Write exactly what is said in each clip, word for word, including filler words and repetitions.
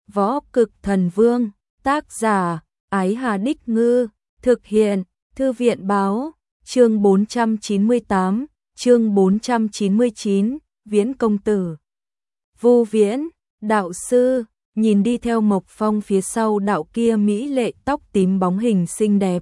Võ Cực Thần Vương, tác giả, Ái Hà Đích Ngư, thực hiện, Thư viện Báo, chương bốn trăm chín mươi tám, chương bốn trăm chín mươi chín, Viễn Công Tử. Vô Viễn, đạo sư, nhìn đi theo Mộc Phong phía sau đạo kia mỹ lệ tóc tím bóng hình xinh đẹp.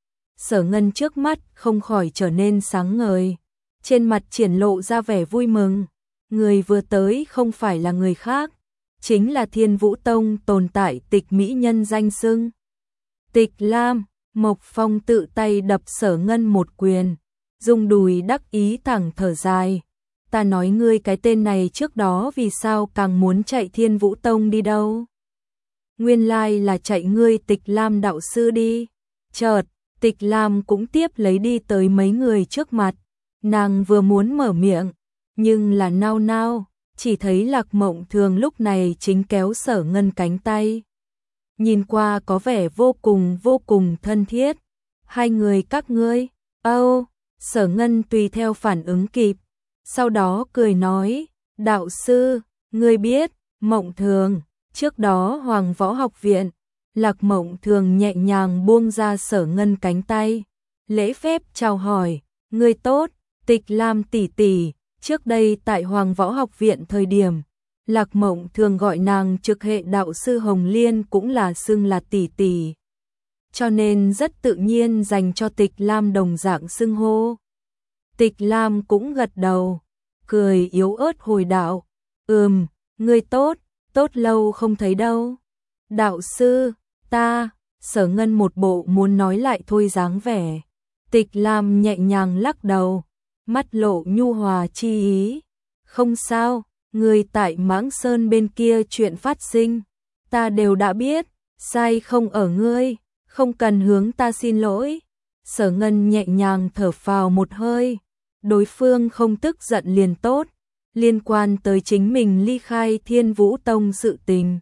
Sở Ngân trước mắt không khỏi trở nên sáng ngời, trên mặt triển lộ ra vẻ vui mừng. Người vừa tới không phải là người khác, chính là Thiên Vũ Tông tồn tại Tịch mỹ nhân danh xưng. Tịch Lam. Mộc Phong tự tay đập Sở Ngân một quyền, dùng đùi đắc ý thẳng thở dài. Ta nói ngươi cái tên này trước đó vì sao càng muốn chạy Thiên Vũ Tông đi đâu? Nguyên lai là chạy ngươi Tịch Lam đạo sư đi. Chợt, Tịch Lam cũng tiếp lấy đi tới mấy người trước mặt. Nàng vừa muốn mở miệng, nhưng là nao nao, chỉ thấy Lạc Mộng Thường lúc này chính kéo Sở Ngân cánh tay. Nhìn qua có vẻ vô cùng vô cùng thân thiết. Hai người các ngươi, âu, Sở Ngân tùy theo phản ứng kịp. Sau đó cười nói, đạo sư, ngươi biết, Mộng Thường, trước đó Hoàng Võ Học Viện. Lạc Mộng Thường nhẹ nhàng buông ra Sở Ngân cánh tay, lễ phép chào hỏi, ngươi tốt, Tịch Lam tỷ tỷ. Trước đây tại Hoàng Võ Học Viện thời điểm, Lạc Mộng thường gọi nàng trực hệ đạo sư Hồng Liên cũng là xưng là tỷ tỷ, cho nên rất tự nhiên dành cho Tịch Lam đồng dạng xưng hô. Tịch Lam cũng gật đầu, cười yếu ớt hồi đạo, ừm, ngươi tốt, tốt lâu không thấy đâu. Đạo sư, ta, Sở Ngân một bộ muốn nói lại thôi dáng vẻ. Tịch Lam nhẹ nhàng lắc đầu, mắt lộ nhu hòa chi ý, không sao. Người tại Mãng Sơn bên kia chuyện phát sinh, ta đều đã biết, sai không ở ngươi, không cần hướng ta xin lỗi. Sở Ngân nhẹ nhàng thở phào một hơi, đối phương không tức giận liền tốt, liên quan tới chính mình ly khai Thiên Vũ Tông sự tình.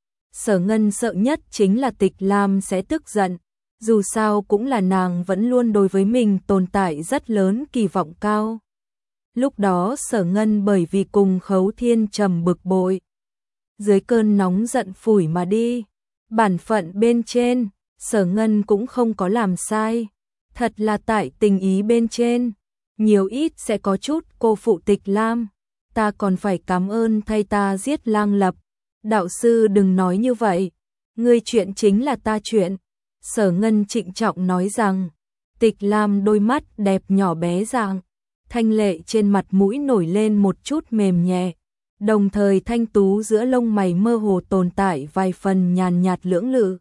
Sở Ngân sợ nhất chính là Tịch Lam sẽ tức giận, dù sao cũng là nàng vẫn luôn đối với mình tồn tại rất lớn kỳ vọng cao. Lúc đó Sở Ngân bởi vì cùng Khấu Thiên Trầm bực bội, dưới cơn nóng giận phủi mà đi. Bản phận bên trên, Sở Ngân cũng không có làm sai, thật là tại tình ý bên trên, nhiều ít sẽ có chút cô phụ Tịch Lam. Ta còn phải cảm ơn thay ta giết Lang Lập. Đạo sư đừng nói như vậy, ngươi chuyện chính là ta chuyện. Sở Ngân trịnh trọng nói rằng. Tịch Lam đôi mắt đẹp nhỏ bé dạng, thanh lệ trên mặt mũi nổi lên một chút mềm nhẹ, đồng thời thanh tú giữa lông mày mơ hồ tồn tại vài phần nhàn nhạt lưỡng lự.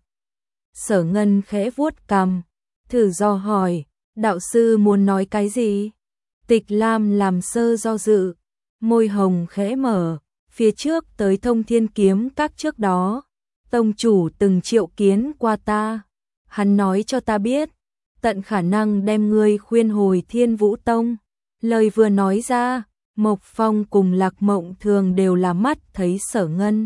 Sở Ngân khẽ vuốt cằm, thử do hỏi, đạo sư muốn nói cái gì? Tịch Lam làm sơ do dự, môi hồng khẽ mở, phía trước tới Thông Thiên Kiếm Các trước đó, tông chủ từng triệu kiến qua ta, hắn nói cho ta biết, tận khả năng đem ngươi khuyên hồi Thiên Vũ Tông. Lời vừa nói ra, Mộc Phong cùng Lạc Mộng Thường đều là mắt thấy Sở Ngân.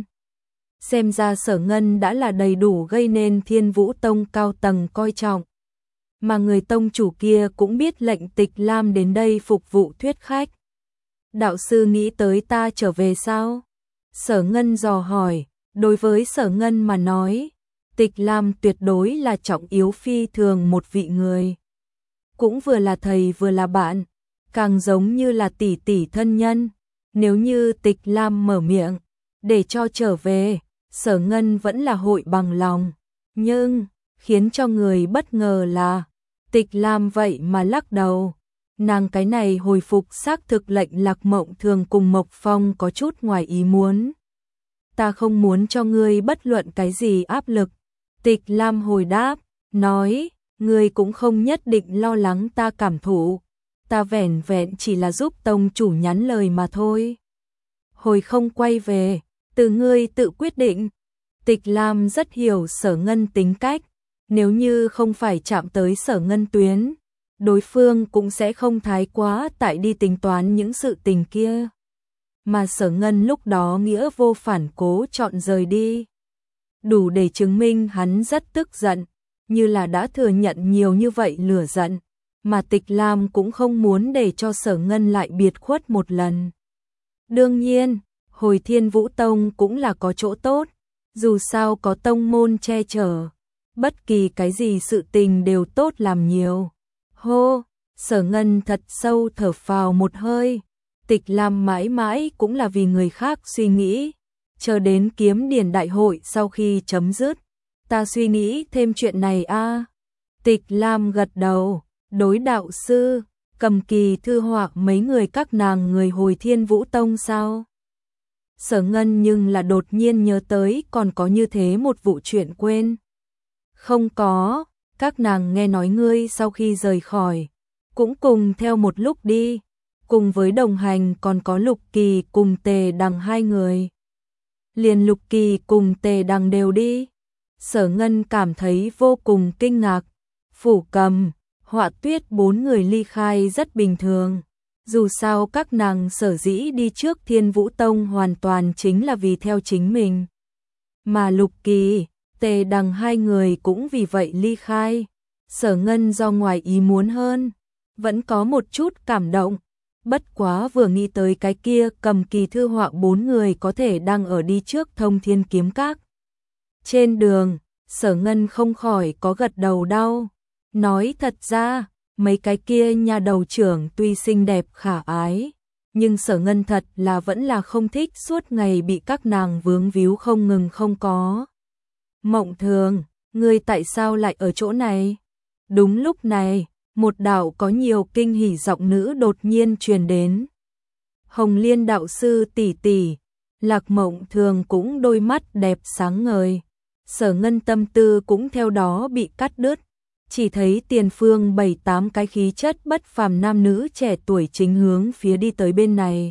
Xem ra Sở Ngân đã là đầy đủ gây nên Thiên Vũ Tông cao tầng coi trọng. Mà người tông chủ kia cũng biết lệnh Tịch Lam đến đây phục vụ thuyết khách. Đạo sư nghĩ tới ta trở về sao? Sở Ngân dò hỏi, đối với Sở Ngân mà nói, Tịch Lam tuyệt đối là trọng yếu phi thường một vị người. Cũng vừa là thầy vừa là bạn, càng giống như là tỷ tỷ thân nhân. Nếu như Tịch Lam mở miệng, để cho trở về, Sở Ngân vẫn là hội bằng lòng. Nhưng, khiến cho người bất ngờ là, Tịch Lam vậy mà lắc đầu. Nàng cái này hồi phục xác thực lệnh Lạc Mộng Thường cùng Mộc Phong có chút ngoài ý muốn. Ta không muốn cho ngươi bất luận cái gì áp lực. Tịch Lam hồi đáp, nói, ngươi cũng không nhất định lo lắng ta cảm thụ. Ta vẻn vẹn chỉ là giúp tông chủ nhắn lời mà thôi. Hồi không quay về, từ ngươi tự quyết định. Tịch Lam rất hiểu Sở Ngân tính cách, nếu như không phải chạm tới Sở Ngân tuyến, đối phương cũng sẽ không thái quá tại đi tính toán những sự tình kia. Mà Sở Ngân lúc đó nghĩa vô phản cố chọn rời đi, đủ để chứng minh hắn rất tức giận, như là đã thừa nhận nhiều như vậy lửa giận. Mà Tịch Lam cũng không muốn để cho Sở Ngân lại biệt khuất một lần. Đương nhiên, hồi Thiên Vũ Tông cũng là có chỗ tốt, Dù sao có tông môn che chở, bất kỳ cái gì sự tình đều tốt làm nhiều. Hô, Sở Ngân thật sâu thở phào một hơi. Tịch Lam mãi mãi cũng là vì người khác suy nghĩ. Chờ đến kiếm điển đại hội sau khi chấm dứt, ta suy nghĩ thêm chuyện này a. Tịch Lam gật đầu, đối đạo sư, Cầm Kỳ Thư Họa mấy người các nàng người hồi Thiên Vũ Tông sao? Sở Ngân nhưng là đột nhiên nhớ tới còn có như thế một vụ chuyện quên. Không có, các nàng nghe nói ngươi sau khi rời khỏi, cũng cùng theo một lúc đi, cùng với đồng hành còn có Lục Kỳ cùng Tề Đằng hai người. Liền Lục Kỳ cùng Tề Đằng đều đi. Sở Ngân cảm thấy vô cùng kinh ngạc. Phủ Cầm, Họa Tuyết bốn người ly khai rất bình thường. Dù sao các nàng sở dĩ đi trước Thiên Vũ Tông hoàn toàn chính là vì theo chính mình. Mà Lục Kỳ, Tề Đằng hai người cũng vì vậy ly khai. Sở Ngân do ngoài ý muốn hơn, vẫn có một chút cảm động. Bất quá vừa nghĩ tới cái kia Cầm Kỳ Thư Họa bốn người có thể đang ở đi trước Thông Thiên Kiếm Các. Trên đường, Sở Ngân không khỏi có gật đầu đau. Nói thật ra, mấy cái kia nhà đầu trưởng tuy xinh đẹp khả ái, nhưng Sở Ngân thật là vẫn là không thích suốt ngày bị các nàng vướng víu không ngừng không có. Mộng Thường, ngươi tại sao lại ở chỗ này? Đúng lúc này, một đạo có nhiều kinh hỉ giọng nữ đột nhiên truyền đến. Hồng Liên đạo sư tỷ tỷ, Lạc Mộng Thường cũng đôi mắt đẹp sáng ngời. Sở Ngân tâm tư cũng theo đó bị cắt đứt. Chỉ thấy tiền phương bảy tám cái khí chất bất phàm nam nữ trẻ tuổi chính hướng phía đi tới bên này.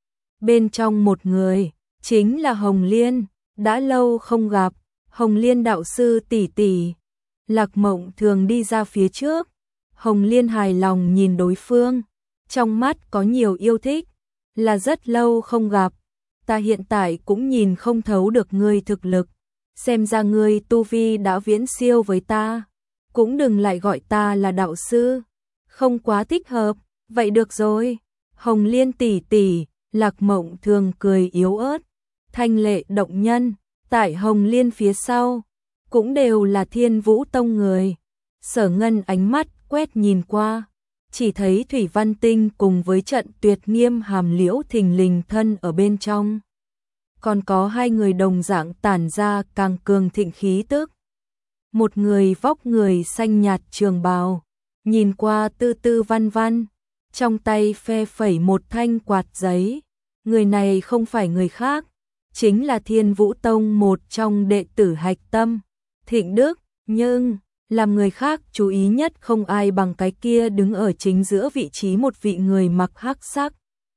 Bên trong một người, chính là Hồng Liên, đã lâu không gặp, Hồng Liên đạo sư tỷ tỷ. Lạc Mộng Thường đi ra phía trước, Hồng Liên hài lòng nhìn đối phương, trong mắt có nhiều yêu thích, là rất lâu không gặp, ta hiện tại cũng nhìn không thấu được ngươi thực lực, xem ra ngươi tu vi đã viễn siêu với ta. Cũng đừng lại gọi ta là đạo sư, không quá thích hợp, vậy được rồi. Hồng Liên tỷ tỷ, Lạc Mộng Thường cười yếu ớt, thanh lệ động nhân, tại Hồng Liên phía sau, cũng đều là Thiên Vũ Tông người. Sở Ngân ánh mắt quét nhìn qua, chỉ thấy Thủy Văn Tinh cùng với Trận Tuyệt Nghiêm Hàm Liễu thình lình thân ở bên trong. Còn có hai người đồng dạng tản ra càng cường thịnh khí tức. Một người vóc người xanh nhạt trường bào, nhìn qua tư tư văn văn, trong tay phe phẩy một thanh quạt giấy. Người này không phải người khác, chính là Thiên Vũ Tông một trong đệ tử hạch tâm, Thịnh Đức, nhưng làm người khác chú ý nhất không ai bằng cái kia đứng ở chính giữa vị trí một vị người mặc hắc sắc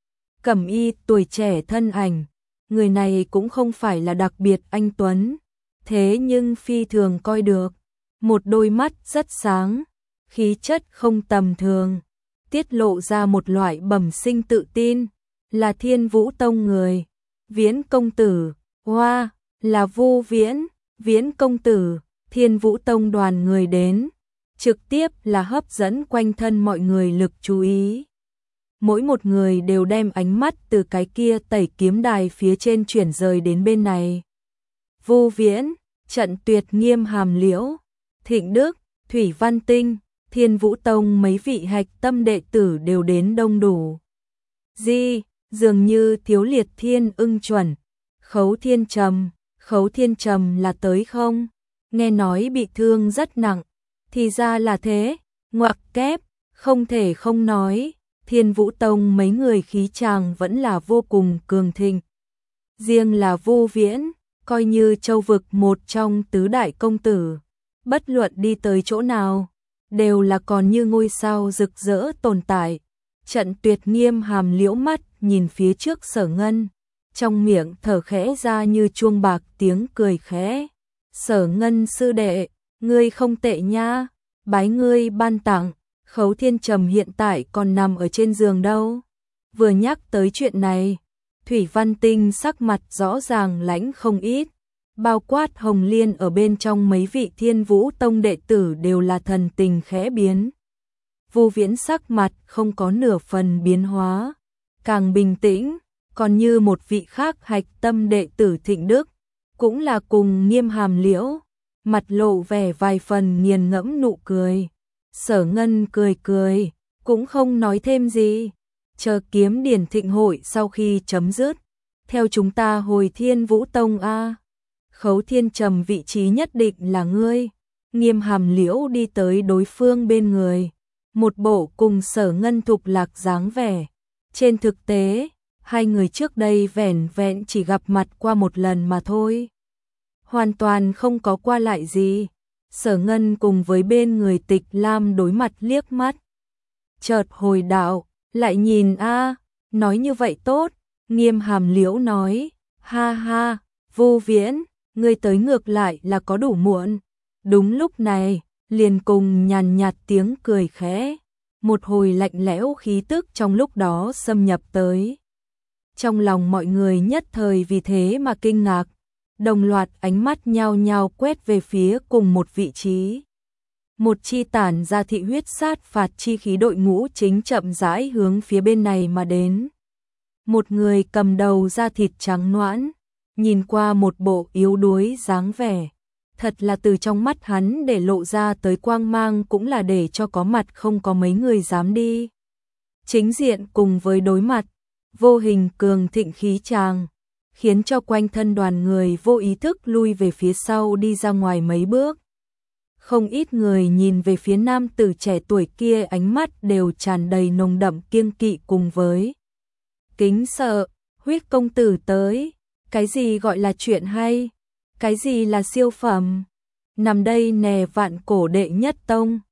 cẩm y tuổi trẻ thân ảnh. Người này cũng không phải là đặc biệt anh tuấn, thế nhưng phi thường coi được, một đôi mắt rất sáng, khí chất không tầm thường, tiết lộ ra một loại bẩm sinh tự tin, là Thiên Vũ Tông người. Viễn công tử, hoa, là Vu Viễn, Viễn công tử, Thiên Vũ Tông đoàn người đến, trực tiếp là hấp dẫn quanh thân mọi người lực chú ý. Mỗi một người đều đem ánh mắt từ cái kia tẩy kiếm đài phía trên chuyển rời đến bên này. Vu Viễn, Trận Tuyệt Nghiêm Hàm Liễu, Thịnh Đức, Thủy Văn Tinh, Thiên Vũ Tông mấy vị hạch tâm đệ tử đều đến đông đủ. Di, dường như thiếu liệt thiên ưng chuẩn, Khấu Thiên Trầm, Khấu Thiên Trầm là tới không? Nghe nói bị thương rất nặng, thì ra là thế, ngoặc kép, không thể không nói, Thiên Vũ Tông mấy người khí chàng vẫn là vô cùng cường thịnh. Riêng là Vu Viễn, coi như châu vực một trong tứ đại công tử, bất luận đi tới chỗ nào, đều là còn như ngôi sao rực rỡ tồn tại. Trận Tuyệt Nghiêm Hàm Liễu mắt nhìn phía trước Sở Ngân, trong miệng thở khẽ ra như chuông bạc tiếng cười khẽ. Sở Ngân sư đệ, ngươi không tệ nha, bái ngươi ban tặng. Khấu Thiên Trầm hiện tại còn nằm ở trên giường đâu. Vừa nhắc tới chuyện này, Thủy Văn Tinh sắc mặt rõ ràng lãnh không ít, bao quát Hồng Liên ở bên trong mấy vị Thiên Vũ Tông đệ tử đều là thần tình khẽ biến. Vu Viễn sắc mặt không có nửa phần biến hóa, càng bình tĩnh, còn như một vị khác hạch tâm đệ tử Thịnh Đức, cũng là cùng Nghiêm Hàm Liễu, mặt lộ vẻ vài phần nghiền ngẫm nụ cười. Sở Ngân cười cười, cũng không nói thêm gì, chờ kiếm điển thịnh hội sau khi chấm dứt, theo chúng ta hồi Thiên Vũ Tông a. Khấu Thiên Trầm vị trí nhất định là ngươi. Nghiêm Hàm Liễu đi tới đối phương bên người, một bộ cùng Sở Ngân thục lạc dáng vẻ. Trên thực tế, hai người trước đây vẻn vẹn chỉ gặp mặt qua một lần mà thôi. Hoàn toàn không có qua lại gì. Sở Ngân cùng với bên người Tịch Lam đối mặt liếc mắt. Chợt hồi đạo, lại nhìn a, nói như vậy tốt. Nghiêm Hàm Liễu nói, ha ha, Vô Viễn, ngươi tới ngược lại là có đủ muộn. Đúng lúc này, liền cùng nhàn nhạt tiếng cười khẽ, một hồi lạnh lẽo khí tức trong lúc đó xâm nhập tới. Trong lòng mọi người nhất thời vì thế mà kinh ngạc, đồng loạt ánh mắt nhao nhao quét về phía cùng một vị trí. Một chi tản ra thị huyết sát phạt chi khí đội ngũ chính chậm rãi hướng phía bên này mà đến. Một người cầm đầu da thịt trắng nõn, nhìn qua một bộ yếu đuối dáng vẻ, thật là từ trong mắt hắn để lộ ra tới quang mang cũng là để cho có mặt không có mấy người dám đi. Chính diện cùng với đối mặt, vô hình cường thịnh khí tràng, khiến cho quanh thân đoàn người vô ý thức lui về phía sau đi ra ngoài mấy bước. Không ít người nhìn về phía nam tử trẻ tuổi kia, ánh mắt đều tràn đầy nồng đậm kiêng kỵ cùng với kính sợ. Huyết công tử tới, cái gì gọi là chuyện hay, cái gì là siêu phẩm, nằm đây nè vạn cổ đệ nhất tông.